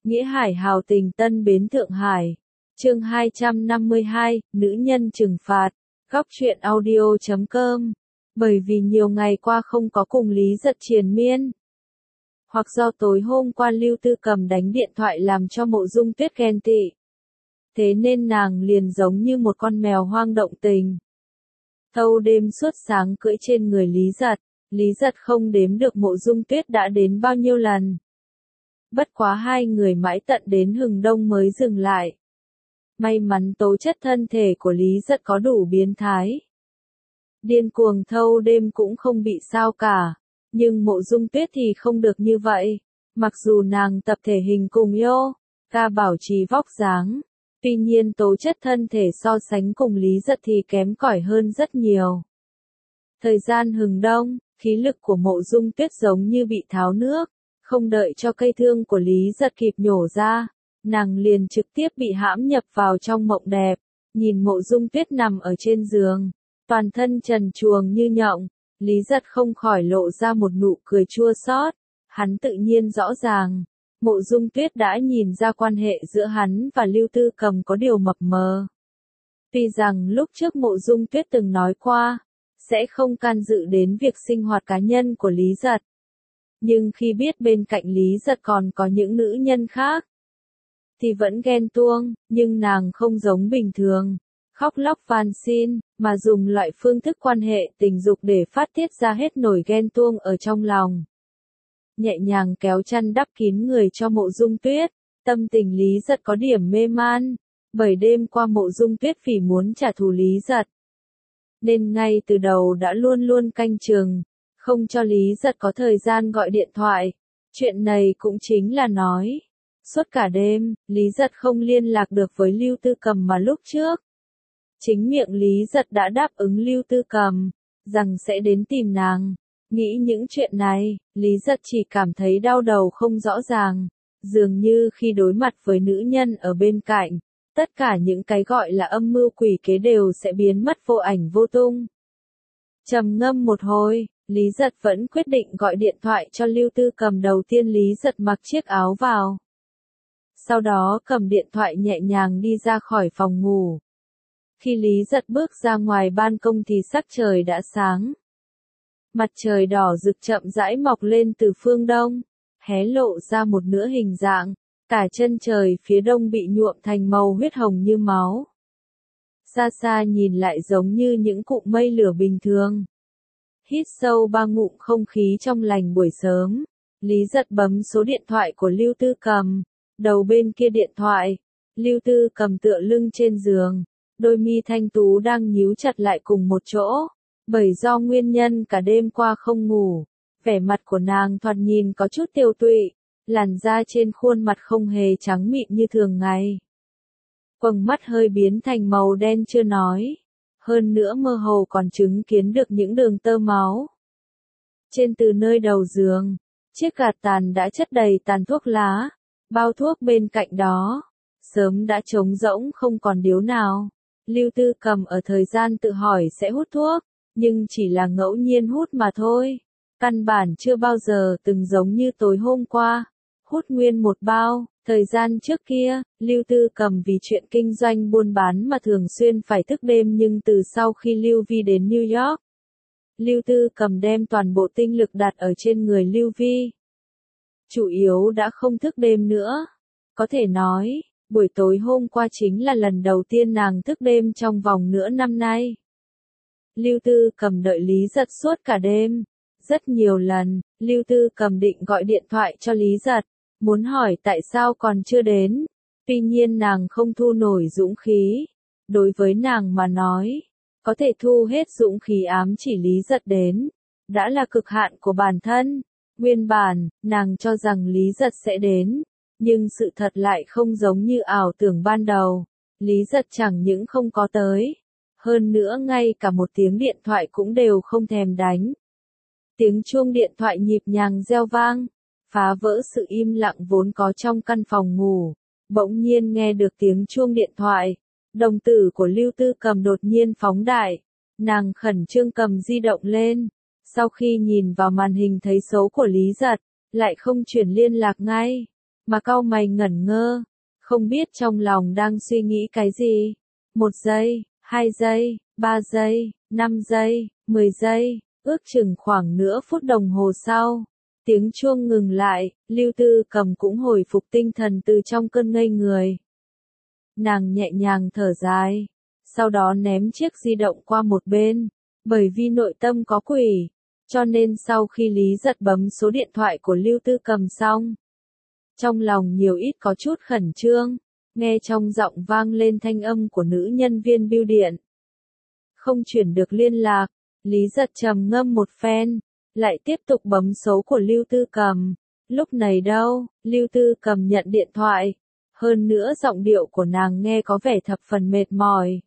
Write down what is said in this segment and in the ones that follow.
Nghĩa Hải hào tình Tân Bến Thượng Hải. Chương 252, Nữ nhân trừng phạt. Góc truyện audio.com. Bởi vì nhiều ngày qua không có cùng Lý Giật triền miên, hoặc do tối hôm qua Lưu Tư Cầm đánh điện thoại làm cho Mộ Dung Tuyết ghen tị, thế nên nàng liền giống như một con mèo hoang động tình. Thâu đêm suốt sáng cưỡi trên người Lý Giật không đếm được Mộ Dung Tuyết đã đến bao nhiêu lần. Bất quá hai người mãi tận đến hừng đông mới dừng lại. May mắn tố chất thân thể của Lý Giật có đủ biến thái. Điên cuồng thâu đêm cũng không bị sao cả. Nhưng Mộ Dung Tuyết thì không được như vậy. Mặc dù nàng tập thể hình cùng yoga bảo trì vóc dáng, tuy nhiên tố chất thân thể so sánh cùng Lý Giật thì kém cỏi hơn rất nhiều. Thời gian hừng đông, khí lực của Mộ Dung Tuyết giống như bị tháo nước, không đợi cho cây thương của Lý Giật kịp nhổ ra, nàng liền trực tiếp bị hãm nhập vào trong mộng đẹp. Nhìn Mộ Dung Tuyết nằm ở trên giường, toàn thân trần truồng như nhộng, Lý Giật không khỏi lộ ra một nụ cười chua xót. Hắn tự nhiên rõ ràng, Mộ Dung Tuyết đã nhìn ra quan hệ giữa hắn và Lưu Tư Cầm có điều mập mờ. Tuy rằng lúc trước Mộ Dung Tuyết từng nói qua, sẽ không can dự đến việc sinh hoạt cá nhân của Lý Giật. Nhưng khi biết bên cạnh Lý Giật còn có những nữ nhân khác, thì vẫn ghen tuông, nhưng nàng không giống bình thường, khóc lóc van xin, mà dùng loại phương thức quan hệ tình dục để phát tiết ra hết nỗi ghen tuông ở trong lòng. Nhẹ nhàng kéo chăn đắp kín người cho Mộ Dung Tuyết, tâm tình Lý Giật có điểm mê man, bởi đêm qua Mộ Dung Tuyết vì muốn trả thù Lý Giật, nên ngay từ đầu đã luôn luôn canh chừng, không cho Lý Giật có thời gian gọi điện thoại. Chuyện này cũng chính là nói, suốt cả đêm, Lý Giật không liên lạc được với Lưu Tư Cầm mà lúc trước. Chính miệng Lý Giật đã đáp ứng Lưu Tư Cầm, rằng sẽ đến tìm nàng. Nghĩ những chuyện này, Lý Giật chỉ cảm thấy đau đầu không rõ ràng, dường như khi đối mặt với nữ nhân ở bên cạnh, tất cả những cái gọi là âm mưu quỷ kế đều sẽ biến mất vô ảnh vô tung. Trầm ngâm một hồi, Lý Giật vẫn quyết định gọi điện thoại cho Lưu Tư Cầm. Đầu tiên Lý Giật mặc chiếc áo vào, sau đó cầm điện thoại nhẹ nhàng đi ra khỏi phòng ngủ. Khi Lý Giật bước ra ngoài ban công thì sắc trời đã sáng. Mặt trời đỏ rực chậm rãi mọc lên từ phương đông, hé lộ ra một nửa hình dạng, cả chân trời phía đông bị nhuộm thành màu huyết hồng như máu. Xa xa nhìn lại giống như những cụm mây lửa bình thường. Hít sâu 3 ngụm không khí trong lành buổi sớm, Lý Giật bấm số điện thoại của Lưu Tư Cầm. Đầu bên kia điện thoại, Lưu Tư Cầm tựa lưng trên giường, đôi mi thanh tú đang nhíu chặt lại cùng một chỗ, bởi do nguyên nhân cả đêm qua không ngủ, vẻ mặt của nàng thoạt nhìn có chút tiều tụy, làn da trên khuôn mặt không hề trắng mịn như thường ngày. Quầng mắt hơi biến thành màu đen chưa nói, hơn nữa mơ hồ còn chứng kiến được những đường tơ máu. Trên từ nơi đầu giường, chiếc gạt tàn đã chất đầy tàn thuốc lá, bao thuốc bên cạnh đó sớm đã trống rỗng không còn điếu nào. Lưu Tư Cầm ở thời gian tự hỏi sẽ hút thuốc, nhưng chỉ là ngẫu nhiên hút mà thôi. Căn bản chưa bao giờ từng giống như tối hôm qua, hút nguyên một bao. Thời gian trước kia, Lưu Tư Cầm vì chuyện kinh doanh buôn bán mà thường xuyên phải thức đêm, nhưng từ sau khi Lưu Vi đến New York, Lưu Tư Cầm đem toàn bộ tinh lực đặt ở trên người Lưu Vi. Chủ yếu đã không thức đêm nữa. Có thể nói, buổi tối hôm qua chính là lần đầu tiên nàng thức đêm trong vòng nửa năm nay. Lưu Tư Cầm đợi Lý Giật suốt cả đêm. Rất nhiều lần, Lưu Tư Cầm định gọi điện thoại cho Lý Giật, muốn hỏi tại sao còn chưa đến. Tuy nhiên nàng không thu nổi dũng khí. Đối với nàng mà nói, có thể thu hết dũng khí ám chỉ Lý Giật đến, đã là cực hạn của bản thân. Nguyên bản, nàng cho rằng Lý Giật sẽ đến, nhưng sự thật lại không giống như ảo tưởng ban đầu. Lý Giật chẳng những không có tới, hơn nữa ngay cả một tiếng điện thoại cũng đều không thèm đánh. Tiếng chuông điện thoại nhịp nhàng reo vang, phá vỡ sự im lặng vốn có trong căn phòng ngủ. Bỗng nhiên nghe được tiếng chuông điện thoại, đồng tử của Lưu Tư Cầm đột nhiên phóng đại, nàng khẩn trương cầm di động lên. Sau khi nhìn vào màn hình thấy số của Lý Giật, lại không chuyển liên lạc ngay, mà cau mày ngẩn ngơ, không biết trong lòng đang suy nghĩ cái gì. 1 giây, 2 giây, 3 giây, 5 giây, 10 giây, ước chừng khoảng nửa phút đồng hồ sau. Tiếng chuông ngừng lại, Lưu Tư Cầm cũng hồi phục tinh thần từ trong cơn ngây người. Nàng nhẹ nhàng thở dài, sau đó ném chiếc di động qua một bên, bởi vì nội tâm có quỷ, cho nên sau khi Lý Giật bấm số điện thoại của Lưu Tư Cầm xong, trong lòng nhiều ít có chút khẩn trương, nghe trong giọng vang lên thanh âm của nữ nhân viên bưu điện. Không chuyển được liên lạc, Lý Giật trầm ngâm một phen, lại tiếp tục bấm số của Lưu Tư Cầm. Lúc này đâu, Lưu Tư Cầm nhận điện thoại, hơn nữa giọng điệu của nàng nghe có vẻ thập phần mệt mỏi.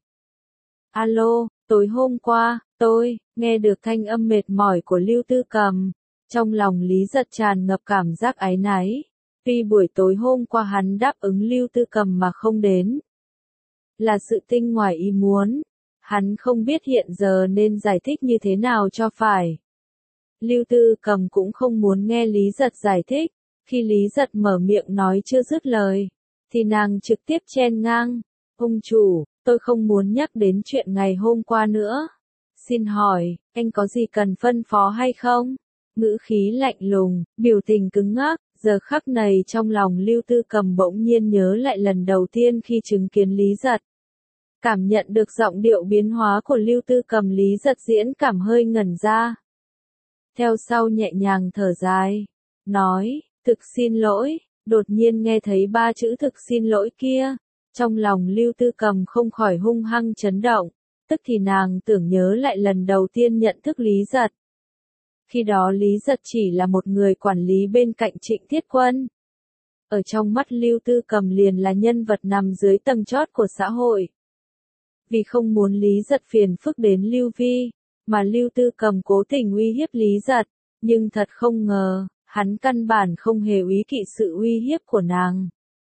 Alo, tối hôm qua, tôi, nghe được thanh âm mệt mỏi của Lưu Tư Cầm. Trong lòng Lý Giật tràn ngập cảm giác áy náy. Tuy buổi tối hôm qua hắn đáp ứng Lưu Tư Cầm mà không đến, là sự tinh ngoài ý muốn. Hắn không biết hiện giờ nên giải thích như thế nào cho phải. Lưu Tư Cầm cũng không muốn nghe Lý Giật giải thích. Khi Lý Giật mở miệng nói chưa dứt lời, thì nàng trực tiếp chen ngang. Ông chủ, tôi không muốn nhắc đến chuyện ngày hôm qua nữa. Xin hỏi, anh có gì cần phân phó hay không? Ngữ khí lạnh lùng, biểu tình cứng ngắc. Giờ khắc này trong lòng Lưu Tư Cầm bỗng nhiên nhớ lại lần đầu tiên khi chứng kiến Lý Giật. Cảm nhận được giọng điệu biến hóa của Lưu Tư Cầm, Lý Giật diễn cảm hơi ngẩn ra. Theo sau nhẹ nhàng thở dài, nói, thực xin lỗi, đột nhiên nghe thấy 3 chữ thực xin lỗi kia. Trong lòng Lưu Tư Cầm không khỏi hung hăng chấn động, tức thì nàng tưởng nhớ lại lần đầu tiên nhận thức Lý Giật. Khi đó Lý Giật chỉ là một người quản lý bên cạnh Trịnh Thiết Quân. Ở trong mắt Lưu Tư Cầm liền là nhân vật nằm dưới tầng chót của xã hội. Vì không muốn Lý Giật phiền phức đến Lưu Vi, mà Lưu Tư Cầm cố tình uy hiếp Lý Giật, nhưng thật không ngờ, hắn căn bản không hề úy kỵ sự uy hiếp của nàng.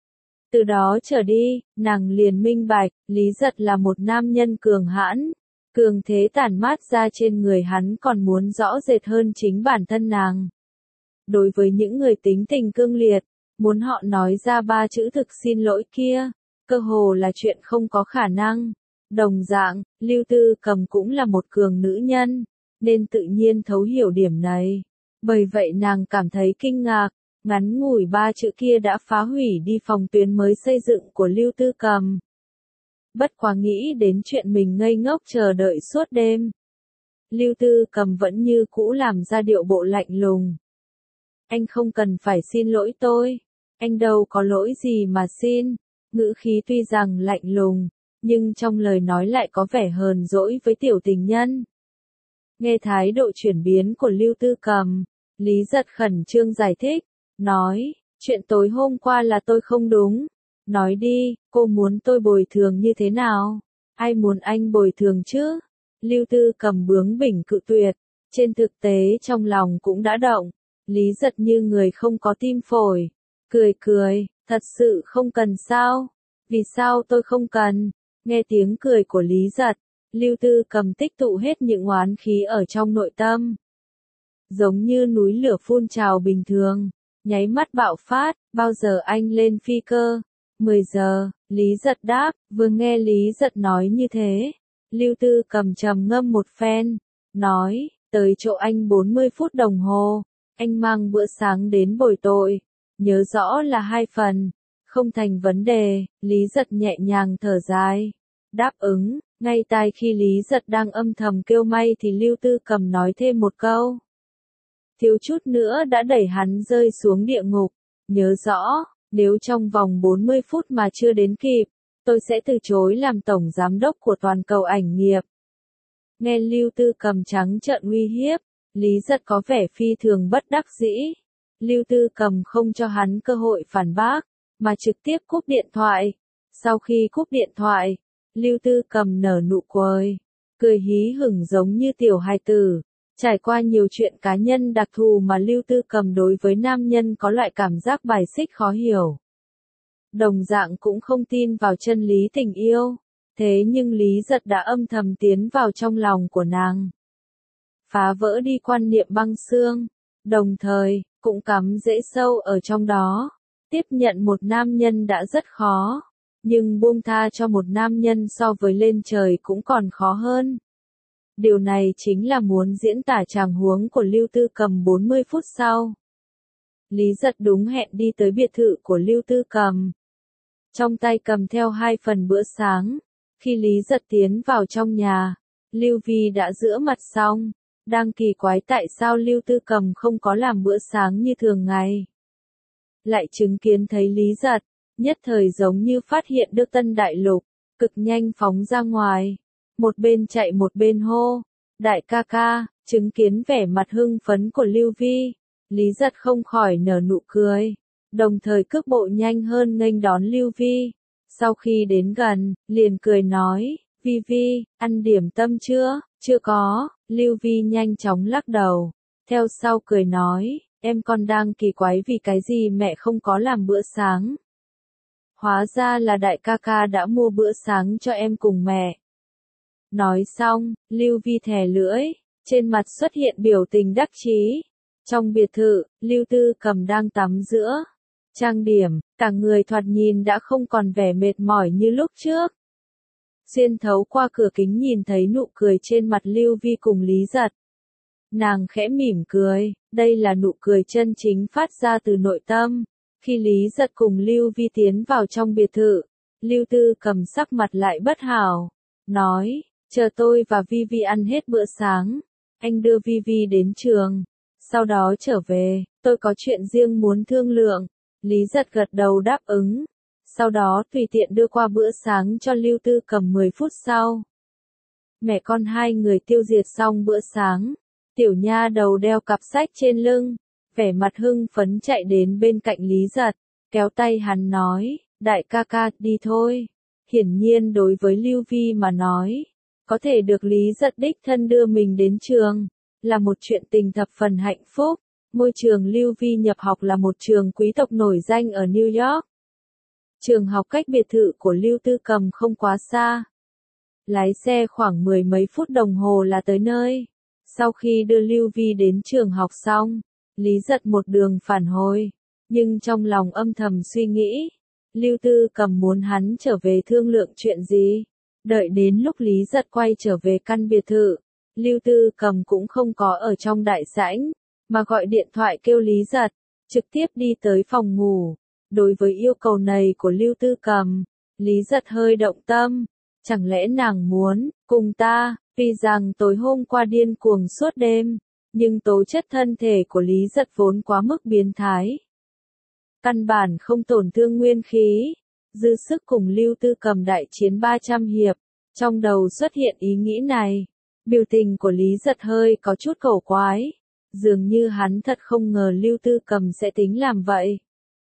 Từ đó trở đi, nàng liền minh bạch, Lý Giật là một nam nhân cường hãn, cường thế tản mát ra trên người hắn còn muốn rõ rệt hơn chính bản thân nàng. Đối với những người tính tình cương liệt, muốn họ nói ra 3 chữ thực xin lỗi kia, cơ hồ là chuyện không có khả năng. Đồng dạng, Lưu Tư Cầm cũng là một cường nữ nhân, nên tự nhiên thấu hiểu điểm này. Bởi vậy nàng cảm thấy kinh ngạc, ngắn ngủi 3 chữ kia đã phá hủy đi phòng tuyến mới xây dựng của Lưu Tư Cầm. Bất quá nghĩ đến chuyện mình ngây ngốc chờ đợi suốt đêm, Lưu Tư Cầm vẫn như cũ làm ra điệu bộ lạnh lùng. Anh không cần phải xin lỗi tôi, anh đâu có lỗi gì mà xin. Ngữ khí tuy rằng lạnh lùng, nhưng trong lời nói lại có vẻ hờn dỗi với tiểu tình nhân. Nghe thái độ chuyển biến của Lưu Tư Cầm, Lý Giật khẩn trương giải thích, nói, chuyện tối hôm qua là tôi không đúng. Nói đi, cô muốn tôi bồi thường như thế nào? Ai muốn anh bồi thường chứ? Lưu Tư Cầm bướng bỉnh cự tuyệt, trên thực tế trong lòng cũng đã động. Lý Giật như người không có tim phổi, cười cười, thật sự không cần sao? Vì sao tôi không cần? Nghe tiếng cười của Lý Giật, Lưu Tư Cầm tích tụ hết những oán khí ở trong nội tâm. Giống như núi lửa phun trào bình thường, nháy mắt bạo phát, bao giờ anh lên phi cơ? 10 giờ, Lý Giật đáp. Vừa nghe Lý Giật nói như thế, Lưu Tư Cầm trầm ngâm một phen, nói, tới chỗ anh 40 phút đồng hồ, anh mang bữa sáng đến bồi tội, nhớ rõ là 2 phần, không thành vấn đề. Lý Giật nhẹ nhàng thở dài, đáp ứng. Ngay tai khi Lý Giật đang âm thầm kêu may thì Lưu Tư Cầm nói thêm một câu, thiếu chút nữa đã đẩy hắn rơi xuống địa ngục. Nhớ rõ, nếu trong vòng 40 phút mà chưa đến kịp, tôi sẽ từ chối làm tổng giám đốc của toàn cầu ảnh nghiệp. Nghe Lưu Tư Cầm trắng trợn uy hiếp, Lý Giật có vẻ phi thường bất đắc dĩ. Lưu Tư Cầm không cho hắn cơ hội phản bác, mà trực tiếp cúp điện thoại. Sau khi cúp điện thoại, Lưu Tư Cầm nở nụ cười hí hửng giống như tiểu hài tử. Trải qua nhiều chuyện cá nhân đặc thù mà Lưu Tư Cầm đối với nam nhân có loại cảm giác bài xích khó hiểu. Đồng dạng cũng không tin vào chân lý tình yêu, thế nhưng Lý Giật đã âm thầm tiến vào trong lòng của nàng, phá vỡ đi quan niệm băng xương, đồng thời, cũng cắm rễ sâu ở trong đó. tiếp nhận một nam nhân đã rất khó, nhưng buông tha cho một nam nhân so với lên trời cũng còn khó hơn. Điều này chính là muốn diễn tả tràng huống của Lưu Tư Cầm 40 phút sau. Lý Giật đúng hẹn đi tới biệt thự của Lưu Tư Cầm. Trong tay cầm theo 2 phần bữa sáng. Khi Lý Giật tiến vào trong nhà, Lưu Vi đã rửa mặt xong, đang kỳ quái tại sao Lưu Tư Cầm không có làm bữa sáng như thường ngày. Lại chứng kiến thấy Lý Giật, nhất thời giống như phát hiện được tân đại lục, cực nhanh phóng ra ngoài. Một bên chạy một bên hô, đại ca ca, chứng kiến vẻ mặt hưng phấn của Lưu Vi. Lý Giật không khỏi nở nụ cười, đồng thời cước bộ nhanh hơn nghênh đón Lưu Vi. Sau khi đến gần, liền cười nói, Vi Vi, ăn điểm tâm chưa? Chưa có. Lưu Vi nhanh chóng lắc đầu, theo sau cười nói, em còn đang kỳ quái vì cái gì mẹ không có làm bữa sáng. Hóa ra là đại ca ca đã mua bữa sáng cho em cùng mẹ. Nói xong, Lưu Vi thè lưỡi, trên mặt xuất hiện biểu tình đắc chí. Trong biệt thự, Lưu Tư Cầm đang tắm giữa, trang điểm, cả người thoạt nhìn đã không còn vẻ mệt mỏi như lúc trước. Xuyên thấu qua cửa kính nhìn thấy nụ cười trên mặt Lưu Vi cùng Lý Giật. Nàng khẽ mỉm cười, đây là nụ cười chân chính phát ra từ nội tâm. Khi Lý Giật cùng Lưu Vi tiến vào trong biệt thự, Lưu Tư Cầm sắc mặt lại bất hảo, nói, chờ tôi và Vi Vi ăn hết bữa sáng, anh đưa Vi Vi đến trường, sau đó trở về, tôi có chuyện riêng muốn thương lượng. Lý Giật gật đầu đáp ứng, sau đó tùy tiện đưa qua bữa sáng cho Lưu Tư Cầm 10 phút sau. Mẹ con hai người tiêu diệt xong bữa sáng, tiểu nha đầu đeo cặp sách trên lưng, vẻ mặt hưng phấn chạy đến bên cạnh Lý Giật, kéo tay hắn nói, đại ca ca, đi thôi. Hiển nhiên đối với Lưu Vi mà nói, có thể được Lý Giật đích thân đưa mình đến trường, là một chuyện tình thập phần hạnh phúc. Môi trường Lưu Vi nhập học là một trường quý tộc nổi danh ở New York. Trường học cách biệt thự của Lưu Tư Cầm không quá xa. Lái xe khoảng 10 mấy phút đồng hồ là tới nơi. Sau khi đưa Lưu Vi đến trường học xong, Lý Giật một đường phản hồi, nhưng trong lòng âm thầm suy nghĩ, Lưu Tư Cầm muốn hắn trở về thương lượng chuyện gì. Đợi đến lúc Lý Giật quay trở về căn biệt thự, Lưu Tư Cầm cũng không có ở trong đại sảnh, mà gọi điện thoại kêu Lý Giật, trực tiếp đi tới phòng ngủ. Đối với yêu cầu này của Lưu Tư Cầm, Lý Giật hơi động tâm, chẳng lẽ nàng muốn cùng ta, vì rằng tối hôm qua điên cuồng suốt đêm, nhưng tố chất thân thể của Lý Giật vốn quá mức biến thái. Căn bản không tổn thương nguyên khí, dư sức cùng Lưu Tư Cầm đại chiến 300 hiệp, trong đầu xuất hiện ý nghĩ này. Biểu tình của Lý Giật hơi có chút cổ quái, dường như hắn thật không ngờ Lưu Tư Cầm sẽ tính làm vậy.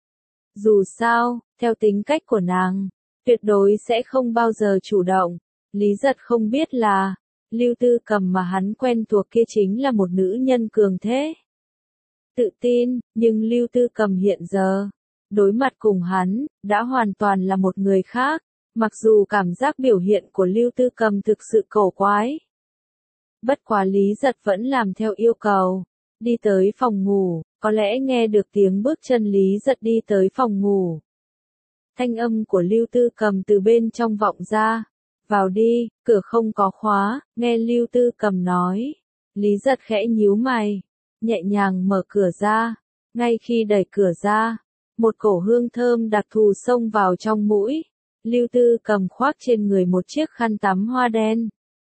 Dù sao, theo tính cách của nàng, tuyệt đối sẽ không bao giờ chủ động. Lý Giật không biết là, Lưu Tư Cầm mà hắn quen thuộc kia chính là một nữ nhân cường thế, tự tin, nhưng Lưu Tư Cầm hiện giờ, đối mặt cùng hắn, đã hoàn toàn là một người khác, mặc dù cảm giác biểu hiện của Lưu Tư Cầm thực sự cổ quái. Bất quá Lý Giật vẫn làm theo yêu cầu, đi tới phòng ngủ, có lẽ nghe được tiếng bước chân Lý Giật đi tới phòng ngủ. Thanh âm của Lưu Tư Cầm từ bên trong vọng ra, vào đi, cửa không có khóa, nghe Lưu Tư Cầm nói. Lý Giật khẽ nhíu mày, nhẹ nhàng mở cửa ra, ngay khi đẩy cửa ra, một cổ hương thơm đặc thù xông vào trong mũi. Lưu Tư Cầm khoác trên người một chiếc khăn tắm hoa đen,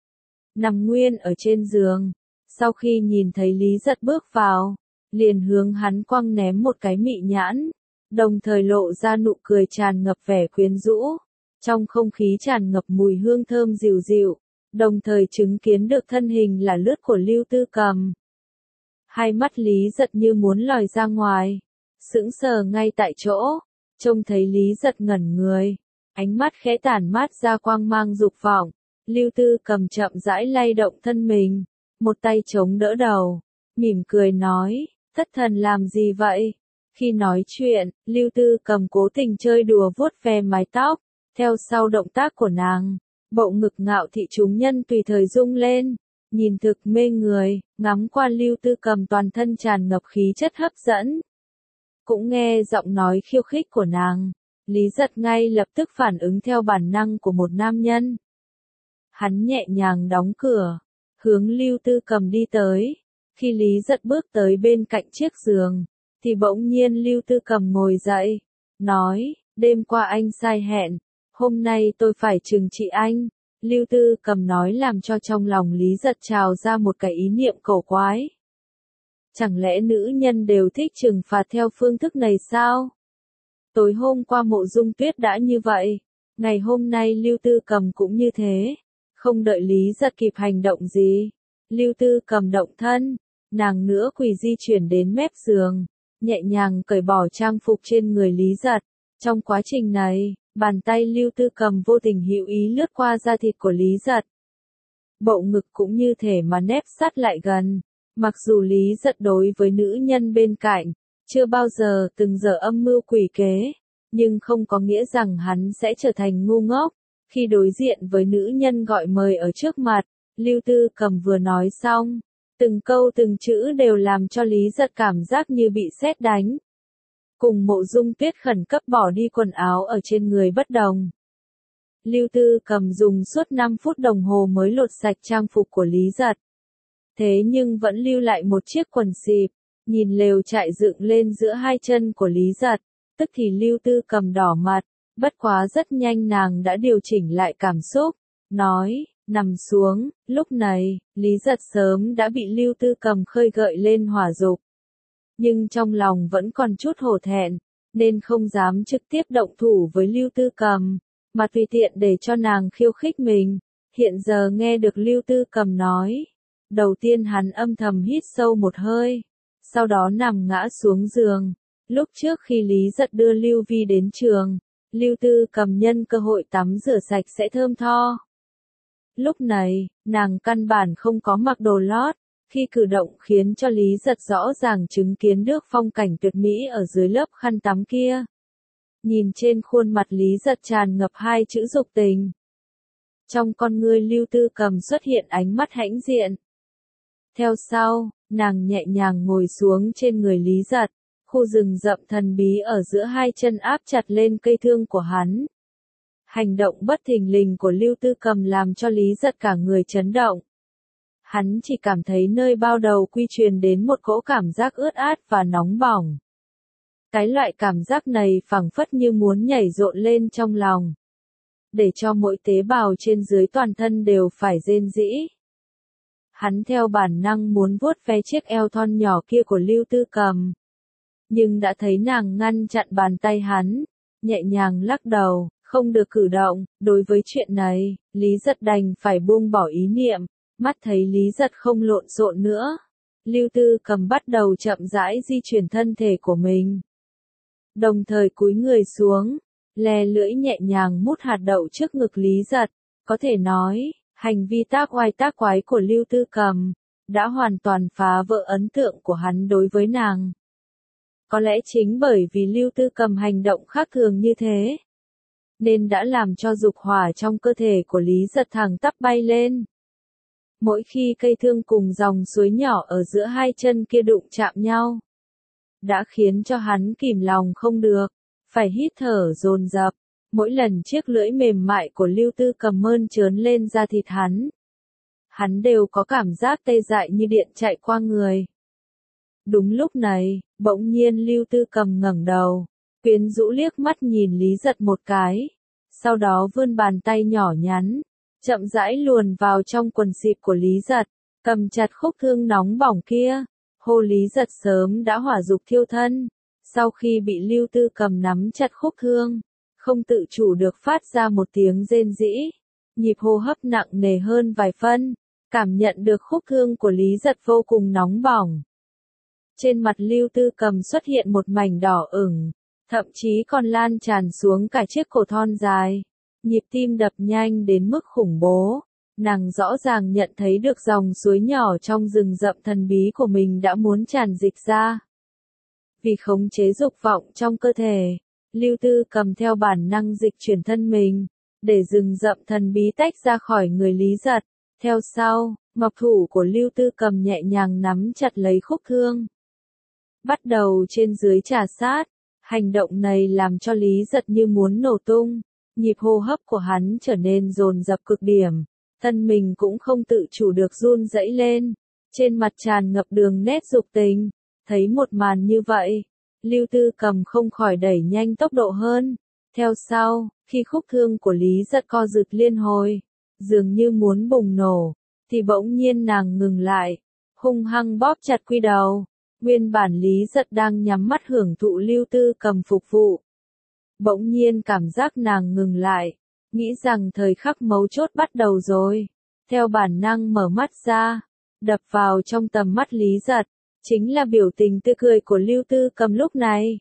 nằm nguyên ở trên giường. Sau khi nhìn thấy Lý Giật bước vào, liền hướng hắn quăng ném một cái mị nhãn, đồng thời lộ ra nụ cười tràn ngập vẻ quyến rũ. Trong không khí tràn ngập mùi hương thơm dịu dịu, đồng thời chứng kiến được thân hình là lướt của Lưu Tư Cầm. Hai mắt Lý Giật như muốn lòi ra ngoài, sững sờ ngay tại chỗ, trông thấy Lý Giật ngẩn người, ánh mắt khẽ tản mát ra quang mang dục vọng. Lưu Tư Cầm chậm rãi lay động thân mình, một tay chống đỡ đầu, mỉm cười nói, thất thần làm gì vậy? Khi nói chuyện, Lưu Tư Cầm cố tình chơi đùa vuốt ve mái tóc, theo sau động tác của nàng, bộ ngực ngạo thị chúng nhân tùy thời rung lên, nhìn thực mê người, ngắm qua Lưu Tư Cầm toàn thân tràn ngập khí chất hấp dẫn. cũng nghe giọng nói khiêu khích của nàng. Lý Giật ngay lập tức phản ứng theo bản năng của một nam nhân. Hắn nhẹ nhàng đóng cửa, hướng Lưu Tư Cầm đi tới. Khi Lý Giật bước tới bên cạnh chiếc giường, thì bỗng nhiên Lưu Tư Cầm ngồi dậy, nói, đêm qua anh sai hẹn, hôm nay tôi phải trừng trị anh. Lưu Tư Cầm nói làm cho trong lòng Lý Giật trào ra một cái ý niệm cổ quái. Chẳng lẽ nữ nhân đều thích trừng phạt theo phương thức này sao? Tối hôm qua Mộ Dung Tuyết đã như vậy, ngày hôm nay Lưu Tư Cầm cũng như thế. Không đợi Lý Giật kịp hành động gì, Lưu Tư Cầm động thân, nàng nữa quỳ di chuyển đến mép giường, nhẹ nhàng cởi bỏ trang phục trên người Lý Giật. Trong quá trình này, bàn tay Lưu Tư Cầm vô tình hữu ý lướt qua da thịt của Lý Giật. Bộ ngực cũng như thể mà nép sát lại gần. Mặc dù Lý Giật đối với nữ nhân bên cạnh, chưa bao giờ từng dở âm mưu quỷ kế, nhưng không có nghĩa rằng hắn sẽ trở thành ngu ngốc. Khi đối diện với nữ nhân gọi mời ở trước mặt, Lưu Tư Cầm vừa nói xong, từng câu từng chữ đều làm cho Lý Giật cảm giác như bị sét đánh. Cùng Mộ Dung Tuyết khẩn cấp bỏ đi quần áo ở trên người bất đồng. Lưu Tư Cầm dùng suốt 5 phút đồng hồ mới lột sạch trang phục của Lý Giật. Thế nhưng vẫn lưu lại một chiếc quần xịp, nhìn lều trại dựng lên giữa hai chân của Lý Giật, tức thì Lưu Tư Cầm đỏ mặt, bất quá rất nhanh nàng đã điều chỉnh lại cảm xúc, nói, nằm xuống. Lúc này, Lý Giật sớm đã bị Lưu Tư Cầm khơi gợi lên hỏa dục. Nhưng trong lòng vẫn còn chút hổ thẹn, nên không dám trực tiếp động thủ với Lưu Tư Cầm, mà tùy tiện để cho nàng khiêu khích mình. Hiện giờ nghe được Lưu Tư Cầm nói, đầu tiên hắn âm thầm hít sâu một hơi, sau đó nằm ngã xuống giường. Lúc trước khi Lý Giật đưa Lưu Vi đến trường, Lưu Tư Cầm nhân cơ hội tắm rửa sạch sẽ thơm tho. Lúc này, nàng căn bản không có mặc đồ lót, khi cử động khiến cho Lý Giật rõ ràng chứng kiến được phong cảnh tuyệt mỹ ở dưới lớp khăn tắm kia. Nhìn trên khuôn mặt Lý Giật tràn ngập hai chữ dục tình. Trong con ngươi Lưu Tư Cầm xuất hiện ánh mắt hãnh diện. Theo sau, nàng nhẹ nhàng ngồi xuống trên người Lý Giật, khu rừng rậm thần bí ở giữa hai chân áp chặt lên cây thương của hắn. Hành động bất thình lình của Lưu Tư Cầm làm cho Lý Giật cả người chấn động. Hắn chỉ cảm thấy nơi bao đầu quy truyền đến một cỗ cảm giác ướt át và nóng bỏng. Cái loại cảm giác này phảng phất như muốn nhảy rộn lên trong lòng, để cho mỗi tế bào trên dưới toàn thân đều phải rên rĩ. Hắn theo bản năng muốn vuốt ve chiếc eo thon nhỏ kia của Lưu Tư Cầm, nhưng đã thấy nàng ngăn chặn bàn tay hắn, nhẹ nhàng lắc đầu, không được cử động. Đối với chuyện này, Lý Giật đành phải buông bỏ ý niệm. Mắt thấy Lý Giật không lộn xộn nữa, Lưu Tư Cầm bắt đầu chậm rãi di chuyển thân thể của mình, đồng thời cúi người xuống, le lưỡi nhẹ nhàng mút hạt đậu trước ngực Lý Giật. Có thể nói, hành vi tác oai tác quái của Lưu Tư Cầm đã hoàn toàn phá vỡ ấn tượng của hắn đối với nàng. Có lẽ chính bởi vì Lưu Tư Cầm hành động khác thường như thế, nên đã làm cho dục hỏa trong cơ thể của Lý Giật thẳng tắp bay lên. Mỗi khi cây thương cùng dòng suối nhỏ ở giữa hai chân kia đụng chạm nhau, đã khiến cho hắn kìm lòng không được, phải hít thở dồn dập. Mỗi lần chiếc lưỡi mềm mại của Lưu Tư Cầm mơn trớn lên da thịt hắn đều có cảm giác tê dại như điện chạy qua người. Đúng lúc này, bỗng nhiên Lưu Tư Cầm ngẩng đầu, quyến rũ liếc mắt nhìn Lý Giật một cái, sau đó vươn bàn tay nhỏ nhắn, chậm rãi luồn vào trong quần xịp của Lý Giật, cầm chặt khúc thương nóng bỏng kia. Hô Lý Giật sớm đã hỏa dục thiêu thân, sau khi bị Lưu Tư Cầm nắm chặt khúc thương, không tự chủ được phát ra một tiếng rên rĩ, nhịp hô hấp nặng nề hơn vài phân, cảm nhận được khúc thương của Lý Giật vô cùng nóng bỏng. Trên mặt Lưu Tư Cầm xuất hiện một mảnh đỏ ửng, thậm chí còn lan tràn xuống cả chiếc cổ thon dài. Nhịp tim đập nhanh đến mức khủng bố, nàng rõ ràng nhận thấy được dòng suối nhỏ trong rừng rậm thần bí của mình đã muốn tràn dịch ra. Vì khống chế dục vọng trong cơ thể, Lưu Tư Cầm theo bản năng dịch chuyển thân mình, để rừng rậm thần bí tách ra khỏi người Lý Giật. Theo sau, ngọc thủ của Lưu Tư Cầm nhẹ nhàng nắm chặt lấy khúc thương. bắt đầu trên dưới trà sát. Hành động này làm cho Lý Giật như muốn nổ tung, nhịp hô hấp của hắn trở nên dồn dập cực điểm, thân mình cũng không tự chủ được run rẩy lên, trên mặt tràn ngập đường nét dục tình. Thấy một màn như vậy, Lưu Tư Cầm không khỏi đẩy nhanh tốc độ hơn. Theo sau, khi khúc thương của Lý Giật co rụt liên hồi, dường như muốn bùng nổ, thì bỗng nhiên nàng ngừng lại, hung hăng bóp chặt quy đầu. Nguyên bản Lý Giật đang nhắm mắt hưởng thụ Lưu Tư Cầm phục vụ. Bỗng nhiên cảm giác nàng ngừng lại, nghĩ rằng thời khắc mấu chốt bắt đầu rồi. Theo bản năng mở mắt ra, đập vào trong tầm mắt Lý Giật, chính là biểu tình tươi cười của Lưu Tư Cầm lúc này.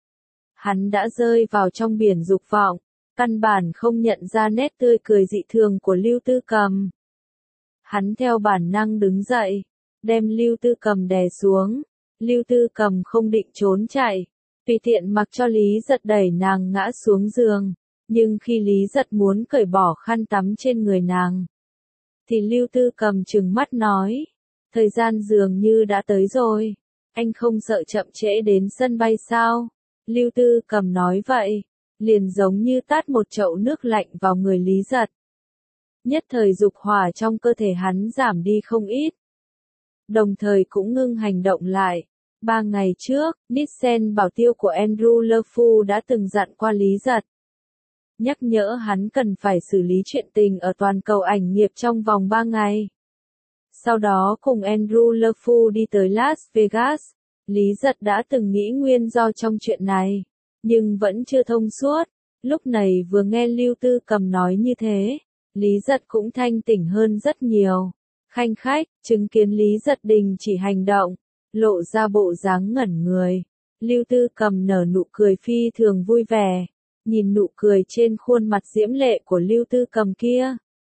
Hắn đã rơi vào trong biển dục vọng, căn bản không nhận ra nét tươi cười dị thường của Lưu Tư Cầm. Hắn theo bản năng đứng dậy, đem Lưu Tư Cầm đè xuống. Lưu Tư Cầm không định trốn chạy, tùy tiện mặc cho Lý Giật đẩy nàng ngã xuống giường, nhưng khi Lý Giật muốn cởi bỏ khăn tắm trên người nàng, thì Lưu Tư Cầm trừng mắt nói, thời gian dường như đã tới rồi, anh không sợ chậm trễ đến sân bay sao? Lưu Tư Cầm nói vậy, liền giống như tát một chậu nước lạnh vào người Lý Giật. Nhất thời dục hỏa trong cơ thể hắn giảm đi không ít, đồng thời cũng ngưng hành động lại. 3 ngày trước, Nielsen bảo tiêu của Andrew Lefu đã từng dặn qua Lý Giật, nhắc nhở hắn cần phải xử lý chuyện tình ở toàn cầu ảnh nghiệp trong vòng 3 ngày. Sau đó cùng Andrew Lefu đi tới Las Vegas, Lý Giật đã từng nghĩ nguyên do trong chuyện này, nhưng vẫn chưa thông suốt. Lúc này vừa nghe Lưu Tư Cầm nói như thế, Lý Giật cũng thanh tỉnh hơn rất nhiều. Khanh khách, chứng kiến Lý Giật đình chỉ hành động, lộ ra bộ dáng ngẩn người. Lưu Tư Cầm nở nụ cười phi thường vui vẻ, nhìn nụ cười trên khuôn mặt diễm lệ của Lưu Tư Cầm kia.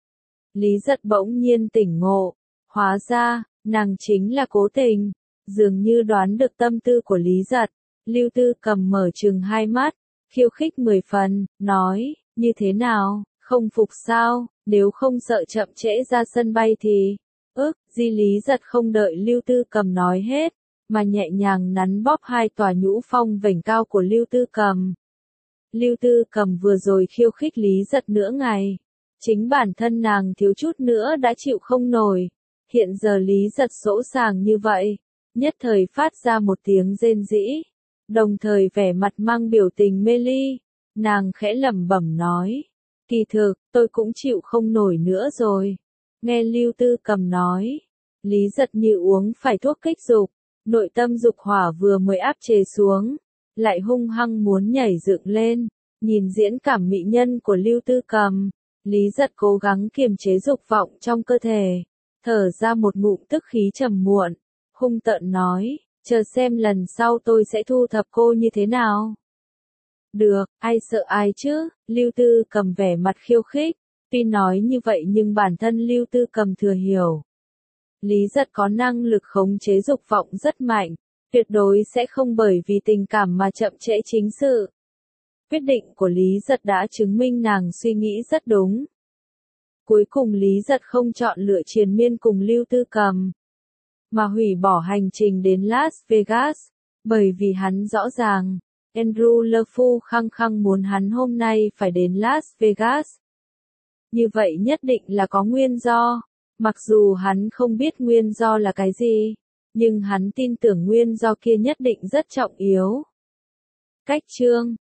Lý Giật bỗng nhiên tỉnh ngộ, hóa ra, nàng chính là cố tình, dường như đoán được tâm tư của Lý Giật. Lưu Tư Cầm mở trừng hai mắt, khiêu khích 10 phần, nói, như thế nào, không phục sao, nếu không sợ chậm trễ ra sân bay thì... Lý Giật không đợi Lưu Tư Cầm nói hết, mà nhẹ nhàng nắn bóp hai tòa nhũ phong vành cao của Lưu Tư Cầm. Lưu Tư Cầm vừa rồi khiêu khích Lý Giật nửa ngày, chính bản thân nàng thiếu chút nữa đã chịu không nổi. Hiện giờ Lý Giật dỗ dàng như vậy, nhất thời phát ra một tiếng rên rỉ, đồng thời vẻ mặt mang biểu tình mê ly. Nàng khẽ lẩm bẩm nói, kỳ thực, tôi cũng chịu không nổi nữa rồi. Nghe Lưu Tư Cầm nói, Lý Giật như uống phải thuốc kích dục, nội tâm dục hỏa vừa mới áp chế xuống, lại hung hăng muốn nhảy dựng lên. Nhìn diễn cảm mỹ nhân của Lưu Tư Cầm, Lý Giật cố gắng kiềm chế dục vọng trong cơ thể, thở ra một ngụm tức khí trầm muộn, hung tợn nói, chờ xem lần sau tôi sẽ thu thập cô như thế nào. Được, ai sợ ai chứ? Lưu Tư Cầm vẻ mặt khiêu khích. Tuy nói như vậy nhưng bản thân Lưu Tư Cầm thừa hiểu, Lý Giật có năng lực khống chế dục vọng rất mạnh, tuyệt đối sẽ không bởi vì tình cảm mà chậm trễ chính sự. Quyết định của Lý Giật đã chứng minh nàng suy nghĩ rất đúng. Cuối cùng Lý Giật không chọn lựa triền miên cùng Lưu Tư Cầm, mà hủy bỏ hành trình đến Las Vegas, bởi vì hắn rõ ràng, Andrew Lefu khăng khăng muốn hắn hôm nay phải đến Las Vegas. Như vậy nhất định là có nguyên do, mặc dù hắn không biết nguyên do là cái gì, nhưng hắn tin tưởng nguyên do kia nhất định rất trọng yếu. Cách chương